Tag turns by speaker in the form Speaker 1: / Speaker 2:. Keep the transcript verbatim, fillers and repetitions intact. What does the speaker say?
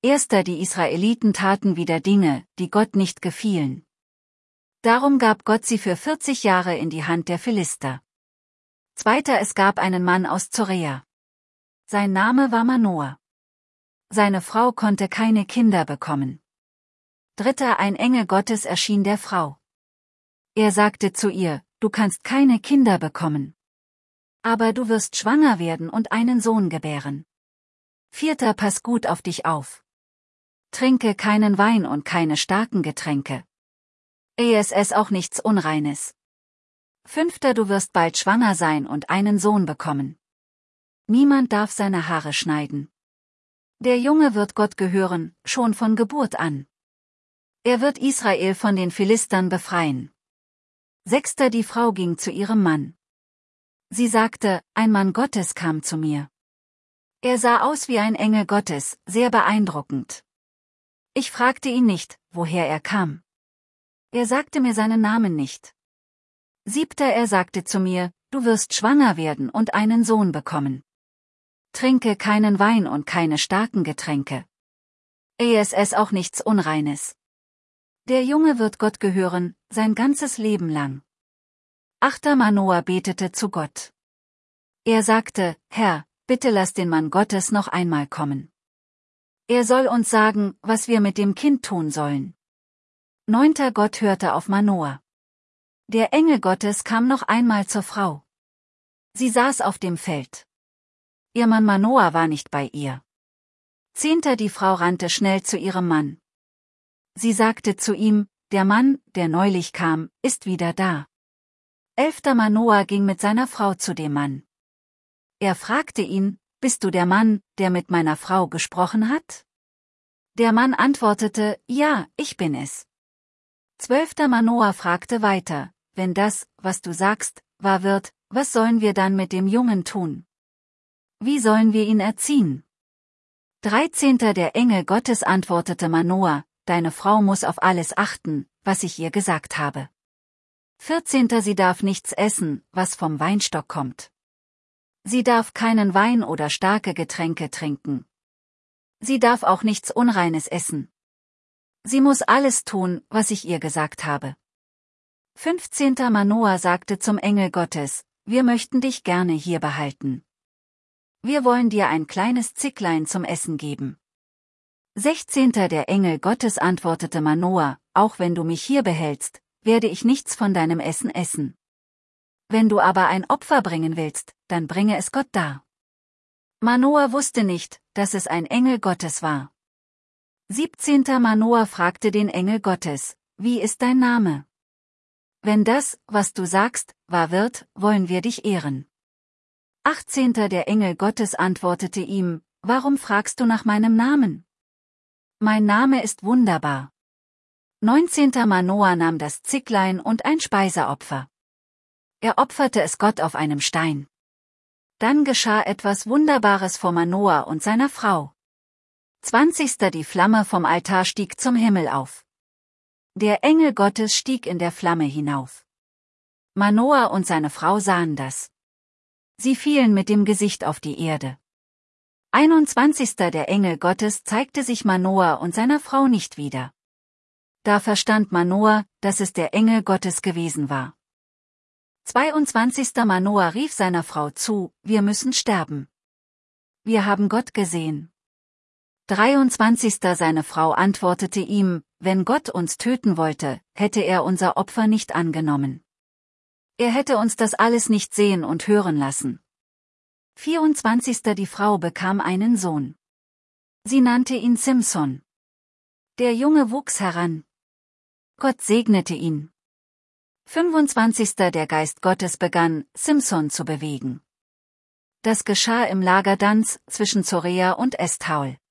Speaker 1: Erster Die Israeliten taten wieder Dinge, die Gott nicht gefielen. Darum gab Gott sie für vierzig Jahre in die Hand der Philister. Zweiter Es gab einen Mann aus Zorea. Sein Name war Manoah. Seine Frau konnte keine Kinder bekommen. Dritter Ein Engel Gottes erschien der Frau. Er sagte zu ihr, du kannst keine Kinder bekommen. Aber du wirst schwanger werden und einen Sohn gebären. Vierter Pass gut auf dich auf. Trinke keinen Wein und keine starken Getränke. Es es auch nichts Unreines. Fünfter Du wirst bald schwanger sein und einen Sohn bekommen. Niemand darf seine Haare schneiden. Der Junge wird Gott gehören, schon von Geburt an. Er wird Israel von den Philistern befreien. Sechster Die Frau ging zu ihrem Mann. Sie sagte, ein Mann Gottes kam zu mir. Er sah aus wie ein Engel Gottes, sehr beeindruckend. Ich fragte ihn nicht, woher er kam. Er sagte mir seinen Namen nicht. Siebter Er sagte zu mir, du wirst schwanger werden und einen Sohn bekommen. Trinke keinen Wein und keine starken Getränke. Es es auch nichts Unreines. Der Junge wird Gott gehören, sein ganzes Leben lang. Achter Manoah betete zu Gott. Er sagte, Herr, bitte lass den Mann Gottes noch einmal kommen. Er soll uns sagen, was wir mit dem Kind tun sollen. Neunter Gott hörte auf Manoah. Der Engel Gottes kam noch einmal zur Frau. Sie saß auf dem Feld. Ihr Mann Manoah war nicht bei ihr. Zehnter Die Frau rannte schnell zu ihrem Mann. Sie sagte zu ihm, der Mann, der neulich kam, ist wieder da. Elfter Manoah ging mit seiner Frau zu dem Mann. Er fragte ihn, bist du der Mann, der mit meiner Frau gesprochen hat? Der Mann antwortete, ja, ich bin es. Zwölfter Manoah fragte weiter, wenn das, was du sagst, wahr wird, was sollen wir dann mit dem Jungen tun? Wie sollen wir ihn erziehen? Dreizehnter Der Engel Gottes antwortete Manoah, deine Frau muss auf alles achten, was ich ihr gesagt habe. Vierzehnter Sie darf nichts essen, was vom Weinstock kommt. Sie darf keinen Wein oder starke Getränke trinken. Sie darf auch nichts Unreines essen. Sie muss alles tun, was ich ihr gesagt habe. Fünfzehnter Manoah sagte zum Engel Gottes, wir möchten dich gerne hier behalten. Wir wollen dir ein kleines Zicklein zum Essen geben. Sechzehnter Der Engel Gottes antwortete Manoah, auch wenn du mich hier behältst, werde ich nichts von deinem Essen essen. Wenn du aber ein Opfer bringen willst, dann bringe es Gott dar. Manoah wusste nicht, dass es ein Engel Gottes war. Siebzehnter Manoah fragte den Engel Gottes, wie ist dein Name? Wenn das, was du sagst, wahr wird, wollen wir dich ehren. Achtzehnter Der Engel Gottes antwortete ihm, warum fragst du nach meinem Namen? Mein Name ist wunderbar. Neunzehnter Manoah nahm das Zicklein und ein Speiseopfer. Er opferte es Gott auf einem Stein. Dann geschah etwas Wunderbares vor Manoah und seiner Frau. Zwanzigster Die Flamme vom Altar stieg zum Himmel auf. Der Engel Gottes stieg in der Flamme hinauf. Manoah und seine Frau sahen das. Sie fielen mit dem Gesicht auf die Erde. einundzwanzigster Der Engel Gottes zeigte sich Manoah und seiner Frau nicht wieder. Da verstand Manoah, dass es der Engel Gottes gewesen war. zweiundzwanzigster Manoah rief seiner Frau zu, wir müssen sterben. Wir haben Gott gesehen. dreiundzwanzigster Seine Frau antwortete ihm, wenn Gott uns töten wollte, hätte er unser Opfer nicht angenommen. Er hätte uns das alles nicht sehen und hören lassen. vierundzwanzigster Die Frau bekam einen Sohn. Sie nannte ihn Simson. Der Junge wuchs heran. Gott segnete ihn. fünfundzwanzigster Der Geist Gottes begann, Simson zu bewegen. Das geschah im Lager Dans zwischen Zorea und Estaol.